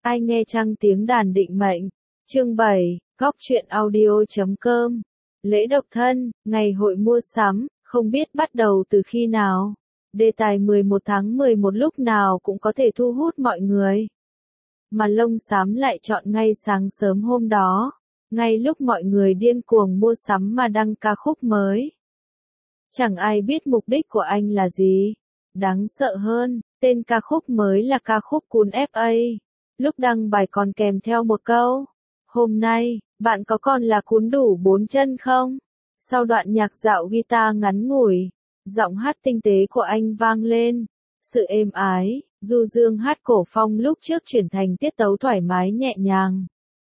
Ai nghe chăng tiếng đàn định mệnh. Chương 7, Góc truyện audio.com. Lễ độc thân, ngày hội mua sắm, không biết bắt đầu từ khi nào. Đề tài 11 tháng 11 lúc nào cũng có thể thu hút mọi người. Mà Lông Xám lại chọn ngay sáng sớm hôm đó, ngay lúc mọi người điên cuồng mua sắm mà đăng ca khúc mới. Chẳng ai biết mục đích của anh là gì. Đáng sợ hơn, tên ca khúc mới là ca khúc Cún FA. Lúc đăng bài còn kèm theo một câu: hôm nay, bạn có còn là cún đủ 4 chân không? Sau đoạn nhạc dạo guitar ngắn ngủi, giọng hát tinh tế của anh vang lên. Sự êm ái, du dương hát cổ phong lúc trước chuyển thành tiết tấu thoải mái nhẹ nhàng.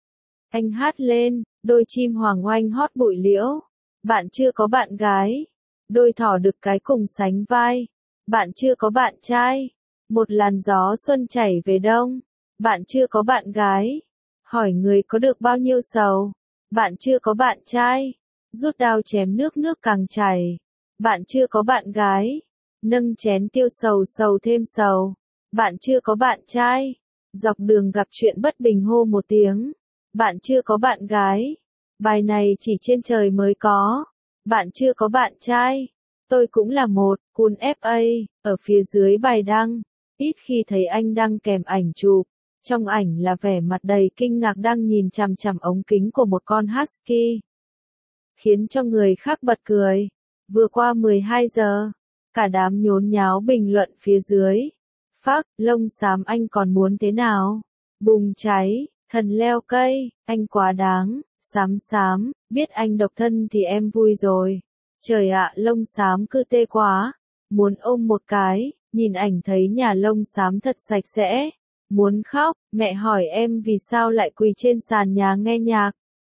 Anh hát lên, đôi chim hoàng oanh hót bụi liễu. Bạn chưa có bạn gái. Đôi thỏ đực cái cùng sánh vai. Bạn chưa có bạn trai. Một làn gió xuân chảy về đông. Bạn chưa có bạn gái. Hỏi người có được bao nhiêu sầu. Bạn chưa có bạn trai. Rút đao chém nước nước càng chảy. Bạn chưa có bạn gái. Nâng chén tiêu sầu sầu thêm sầu. Bạn chưa có bạn trai. Dọc đường gặp chuyện bất bình hô một tiếng. Bạn chưa có bạn gái. Bài này chỉ trên trời mới có. Bạn chưa có bạn trai. Tôi cũng là một, Cún FA, ở phía dưới bài đăng. Ít khi thấy anh đăng kèm ảnh chụp. Trong ảnh là vẻ mặt đầy kinh ngạc đang nhìn chằm chằm ống kính của một con husky. Khiến cho người khác bật cười. Vừa qua 12 giờ, cả đám nhốn nháo bình luận phía dưới. Phác, Lông Xám anh còn muốn thế nào? Bùng cháy, thần leo cây, anh quá đáng. Xám xám, biết anh độc thân thì em vui rồi. Trời ạ, Lông Xám cứ tê quá. Muốn ôm một cái, nhìn ảnh thấy nhà Lông Xám thật sạch sẽ. Muốn khóc, mẹ hỏi em vì sao lại quỳ trên sàn nhà nghe nhạc.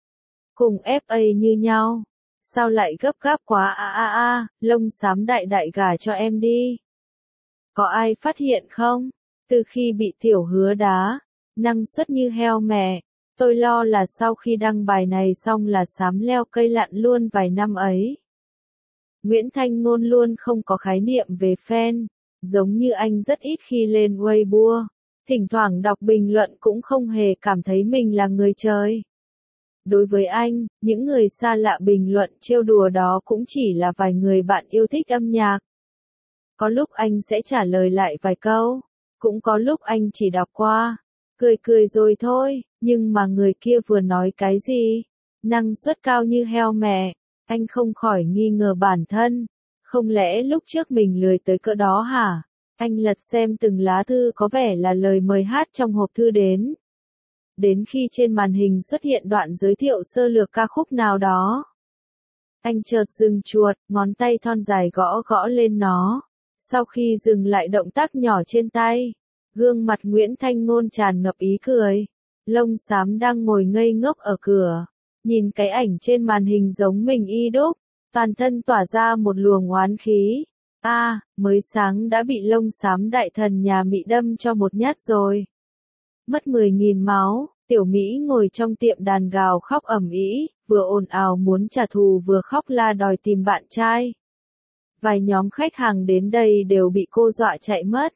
Cùng FA như nhau. Sao lại gấp gáp quá Lông Xám đại đại gả cho em đi. Có ai phát hiện không? Từ khi bị Tiểu Hứa đá, năng suất như heo mẹ. Tôi lo là sau khi đăng bài này xong là Xám leo cây lặn luôn vài năm ấy. Nguyễn Thanh Ngôn luôn không có khái niệm về fan, giống như anh rất ít khi lên Weibo. Thỉnh thoảng đọc bình luận cũng không hề cảm thấy mình là người chơi. Đối với anh, những người xa lạ bình luận trêu đùa đó cũng chỉ là vài người bạn yêu thích âm nhạc. Có lúc anh sẽ trả lời lại vài câu, cũng có lúc anh chỉ đọc qua, cười cười rồi thôi, nhưng mà người kia vừa nói cái gì? Năng suất cao như heo mẹ, anh không khỏi nghi ngờ bản thân. Không lẽ lúc trước mình lười tới cỡ đó hả? Anh lật xem từng lá thư có vẻ là lời mời hát trong hộp thư đến. Đến khi trên màn hình xuất hiện đoạn giới thiệu sơ lược ca khúc nào đó. Anh chợt dừng chuột, ngón tay thon dài gõ gõ lên nó. Sau khi dừng lại động tác nhỏ trên tay, gương mặt Nguyễn Thanh Ngôn tràn ngập ý cười. Lông Xám đang ngồi ngây ngốc ở cửa, nhìn cái ảnh trên màn hình giống mình y đúc, toàn thân tỏa ra một luồng oán khí. Mới sáng đã bị Lông Xám đại thần nhà Mỹ đâm cho một nhát rồi. Mất 10.000 máu, Tiểu Mỹ ngồi trong tiệm đàn gào khóc ầm ĩ, vừa ồn ào muốn trả thù vừa khóc la đòi tìm bạn trai. Vài nhóm khách hàng đến đây đều bị cô dọa chạy mất.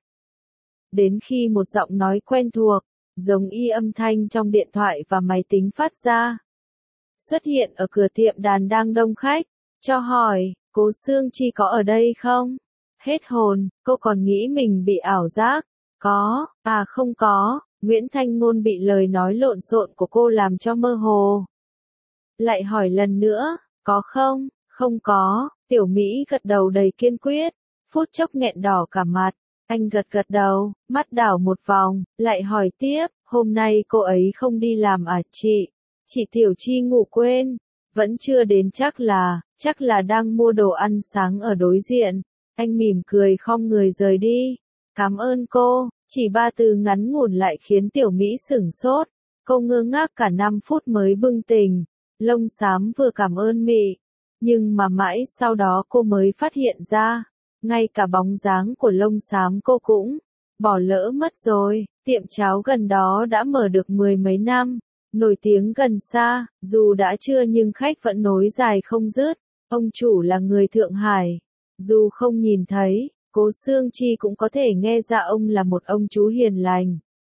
Đến khi một giọng nói quen thuộc, giống y âm thanh trong điện thoại và máy tính phát ra, xuất hiện ở cửa tiệm đàn đang đông khách, cho hỏi, cô Sương Chi có ở đây không? Hết hồn, cô còn nghĩ mình bị ảo giác. Có, không có, Nguyễn Thanh Ngôn bị lời nói lộn xộn của cô làm cho mơ hồ. Lại hỏi lần nữa, có không? Không có, Tiểu Mỹ gật đầu đầy kiên quyết, phút chốc nghẹn đỏ cả mặt. Anh gật gật đầu, mắt đảo một vòng, lại hỏi tiếp, hôm nay cô ấy không đi làm à chị? Chị Tiểu Chi ngủ quên, vẫn chưa đến chắc là đang mua đồ ăn sáng ở đối diện. Anh mỉm cười khom người rời đi. Cảm ơn cô, chỉ 3 từ ngắn ngủn lại khiến Tiểu Mỹ sửng sốt. Cô ngơ ngác cả 5 phút mới bừng tỉnh. Lông Xám vừa cảm ơn Mị, nhưng mà mãi sau đó cô mới phát hiện ra, ngay cả bóng dáng của Lông Xám cô cũng bỏ lỡ mất rồi. Tiệm cháo gần đó đã mở được 10 mấy năm, nổi tiếng gần xa, dù đã trưa nhưng khách vẫn nối dài không dứt. Ông chủ là người Thượng Hải, dù không nhìn thấy, cô Sương Chi cũng có thể nghe ra ông là một ông chú hiền lành.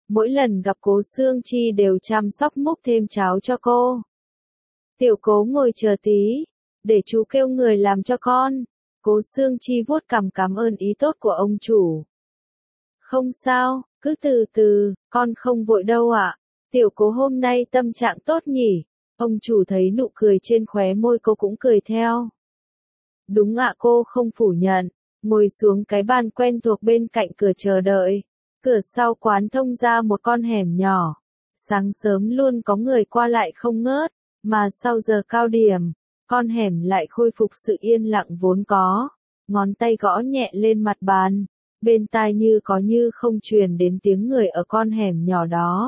Mỗi lần gặp Cố Xương Chi đều chăm sóc múc thêm cháo cho cô. Tiểu Cố ngồi chờ tí, để chú kêu người làm cho con. Cố Xương Chi vuốt cằm cảm ơn ý tốt của ông chủ. Không sao, cứ từ từ, con không vội đâu ạ. Tiểu Cố hôm nay tâm trạng tốt nhỉ. Ông chủ thấy nụ cười trên khóe môi cô cũng cười theo. Đúng ạ, cô không phủ nhận, ngồi xuống cái bàn quen thuộc bên cạnh cửa chờ đợi. Cửa sau quán thông ra một con hẻm nhỏ. Sáng sớm luôn có người qua lại không ngớt, mà sau giờ cao điểm, con hẻm lại khôi phục sự yên lặng vốn có. Ngón tay gõ nhẹ lên mặt bàn, bên tai như có như không truyền đến tiếng người ở con hẻm nhỏ đó.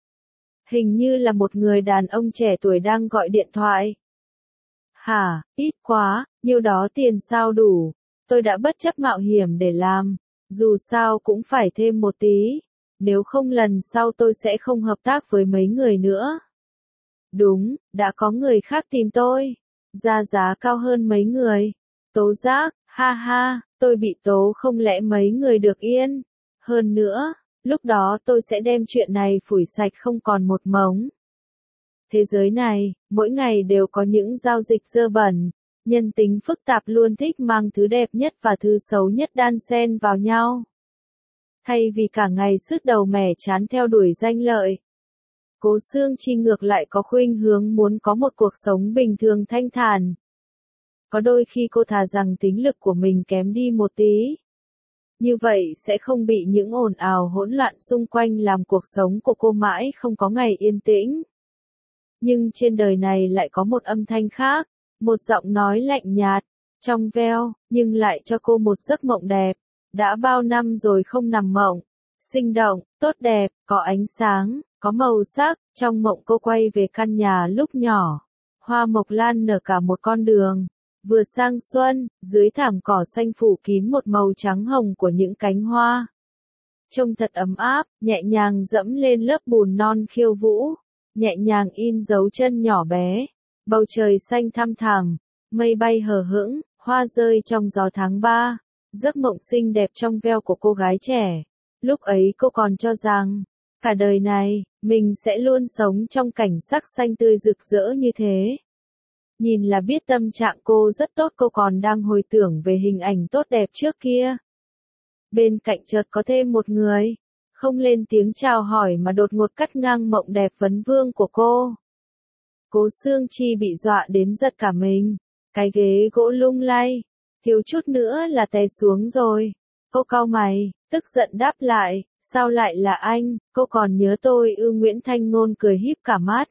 Hình như là một người đàn ông trẻ tuổi đang gọi điện thoại. Hả, ít quá, nhiêu đó tiền sao đủ, tôi đã bất chấp mạo hiểm để làm, dù sao cũng phải thêm một tí, nếu không lần sau tôi sẽ không hợp tác với mấy người nữa. Đúng, đã có người khác tìm tôi, ra giá cao hơn mấy người. Tố giác, ha ha, tôi bị tố không lẽ mấy người được yên. Hơn nữa, lúc đó tôi sẽ đem chuyện này phủi sạch không còn một mống. Thế giới này, mỗi ngày đều có những giao dịch dơ bẩn, nhân tính phức tạp luôn thích mang thứ đẹp nhất và thứ xấu nhất đan xen vào nhau. Thay vì cả ngày sứt đầu mẻ chán theo đuổi danh lợi, Cố Xương Chi ngược lại có khuynh hướng muốn có một cuộc sống bình thường thanh thản. Có đôi khi cô thà rằng tính lực của mình kém đi một tí. Như vậy sẽ không bị những ồn ào hỗn loạn xung quanh làm cuộc sống của cô mãi không có ngày yên tĩnh. Nhưng trên đời này lại có một âm thanh khác, một giọng nói lạnh nhạt, trong veo, nhưng lại cho cô một giấc mộng đẹp. Đã bao năm rồi không nằm mộng, sinh động, tốt đẹp, có ánh sáng, có màu sắc, trong mộng cô quay về căn nhà lúc nhỏ. Hoa mộc lan nở cả một con đường, vừa sang xuân, dưới thảm cỏ xanh phủ kín một màu trắng hồng của những cánh hoa. Trông thật ấm áp, nhẹ nhàng dẫm lên lớp bùn non khiêu vũ, nhẹ nhàng in dấu chân nhỏ bé. Bầu trời xanh thăm thẳm, mây bay hờ hững, hoa rơi trong gió tháng 3. Giấc mộng xinh đẹp trong veo của cô gái trẻ. Lúc ấy cô còn cho rằng, cả đời này, mình sẽ luôn sống trong cảnh sắc xanh tươi rực rỡ như thế. Nhìn là biết tâm trạng cô rất tốt, cô còn đang hồi tưởng về hình ảnh tốt đẹp trước kia. Bên cạnh chợt có thêm một người, không lên tiếng chào hỏi mà đột ngột cắt ngang mộng đẹp vấn vương của cô. Cố Xương Chi bị dọa đến giật cả mình, cái ghế gỗ lung lay, thiếu chút nữa là té xuống rồi. Cô cau mày, tức giận đáp lại, sao lại là anh, cô còn nhớ tôi ư? Nguyễn Thanh Ngôn cười híp cả mắt.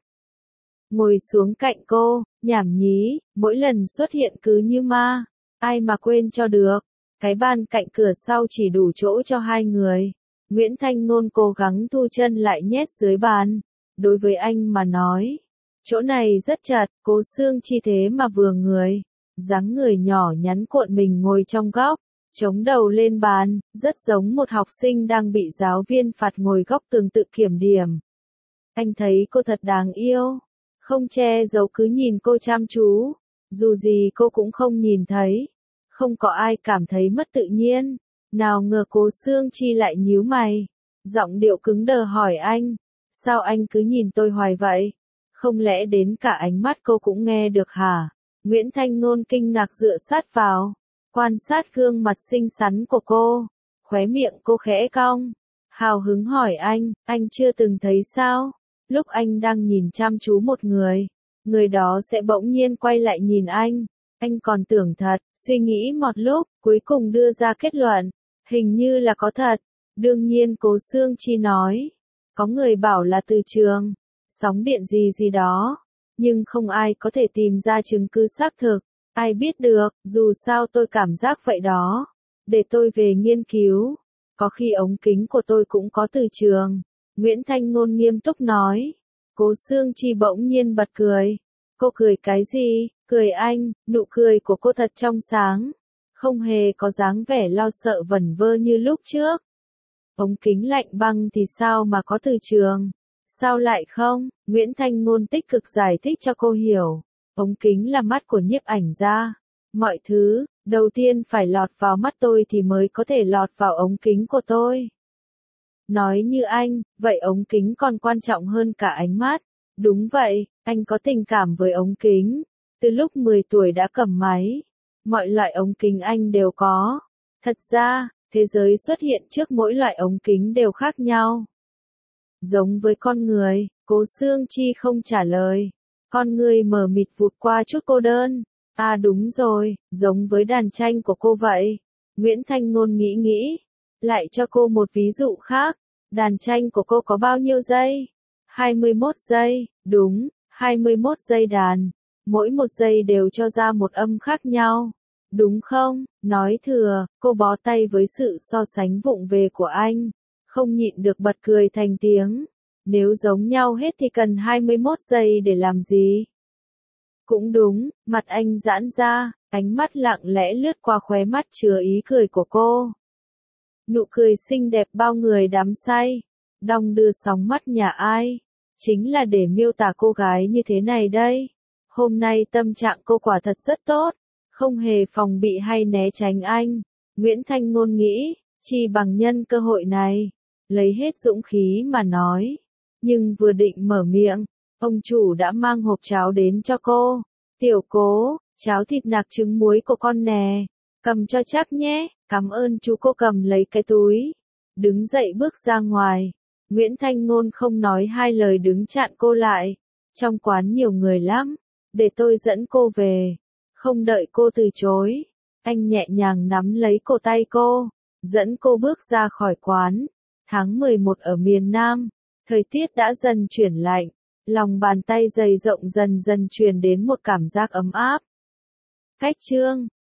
Ngồi xuống cạnh cô, nhảm nhí, mỗi lần xuất hiện cứ như ma, ai mà quên cho được. Cái bàn cạnh cửa sau chỉ đủ chỗ cho hai người. Nguyễn Thanh Ngôn cố gắng thu chân lại nhét dưới bàn. Đối với anh mà nói, chỗ này rất chật, Cố Xương Chi thế mà vừa người. Dáng người nhỏ nhắn cuộn mình ngồi trong góc, chống đầu lên bàn, rất giống một học sinh đang bị giáo viên phạt ngồi góc tường tự kiểm điểm. Anh thấy cô thật đáng yêu, không che giấu cứ nhìn cô chăm chú, dù gì cô cũng không nhìn thấy. Không có ai cảm thấy mất tự nhiên, nào ngờ Cố Xương Chi lại nhíu mày, giọng điệu cứng đờ hỏi anh, sao anh cứ nhìn tôi hoài vậy? Không lẽ đến cả ánh mắt cô cũng nghe được hả? Nguyễn Thanh Ngôn kinh ngạc dựa sát vào, quan sát gương mặt xinh xắn của cô, khóe miệng cô khẽ cong, hào hứng hỏi anh chưa từng thấy sao? Lúc anh đang nhìn chăm chú một người đó sẽ bỗng nhiên quay lại nhìn anh còn tưởng thật, suy nghĩ một lúc, cuối cùng đưa ra kết luận, hình như là có thật. Đương nhiên Cố Xương Chi nói, có người bảo là từ trường, sóng điện gì gì đó, nhưng không ai có thể tìm ra chứng cứ xác thực, ai biết được, dù sao tôi cảm giác vậy đó, để tôi về nghiên cứu, có khi ống kính của tôi cũng có từ trường. Nguyễn Thanh Ngôn nghiêm túc nói. Cố Xương Chi bỗng nhiên bật cười. Cô cười cái gì? Cười anh, nụ cười của cô thật trong sáng, không hề có dáng vẻ lo sợ vẩn vơ như lúc trước. Ống kính lạnh băng thì sao mà có từ trường? Sao lại không? Nguyễn Thanh Ngôn tích cực giải thích cho cô hiểu. Ống kính là mắt của nhiếp ảnh gia. Mọi thứ, đầu tiên phải lọt vào mắt tôi thì mới có thể lọt vào ống kính của tôi. Nói như anh, vậy ống kính còn quan trọng hơn cả ánh mắt. Đúng vậy, anh có tình cảm với ống kính. Từ lúc 10 tuổi đã cầm máy. Mọi loại ống kính anh đều có. Thật ra, thế giới xuất hiện trước mỗi loại ống kính đều khác nhau. Giống với con người, Cố Xương Chi không trả lời. Con người mờ mịt vụt qua chút cô đơn. À đúng rồi, giống với đàn tranh của cô vậy. Nguyễn Thanh Ngôn nghĩ. Lại cho cô một ví dụ khác. Đàn tranh của cô có bao nhiêu giây? 21 giây, đúng, 21 giây đàn. Mỗi một giây đều cho ra một âm khác nhau. Đúng không? Nói thừa, cô bó tay với sự so sánh vụng về của anh. Không nhịn được bật cười thành tiếng. Nếu giống nhau hết thì cần 21 giây để làm gì? Cũng đúng, mặt anh giãn ra, ánh mắt lặng lẽ lướt qua khóe mắt chứa ý cười của cô. Nụ cười xinh đẹp bao người đắm say. Đong đưa sóng mắt nhà ai? Chính là để miêu tả cô gái như thế này đây. Hôm nay tâm trạng cô quả thật rất tốt. Không hề phòng bị hay né tránh anh. Nguyễn Thanh Ngôn nghĩ, chỉ bằng nhân cơ hội này. Lấy hết dũng khí mà nói. Nhưng vừa định mở miệng, ông chủ đã mang hộp cháo đến cho cô. Tiểu Cố, cháo thịt nạc trứng muối của con nè. Cầm cho chắc nhé, cảm ơn chú. Cô cầm lấy cái túi. Đứng dậy bước ra ngoài. Nguyễn Thanh Ngôn không nói hai lời đứng chặn cô lại. Trong quán nhiều người lắm. Để tôi dẫn cô về. Không đợi cô từ chối. Anh nhẹ nhàng nắm lấy cổ tay cô. Dẫn cô bước ra khỏi quán. Tháng 11 ở miền Nam. Thời tiết đã dần chuyển lạnh. Lòng bàn tay dày rộng dần dần truyền đến một cảm giác ấm áp. Cách chương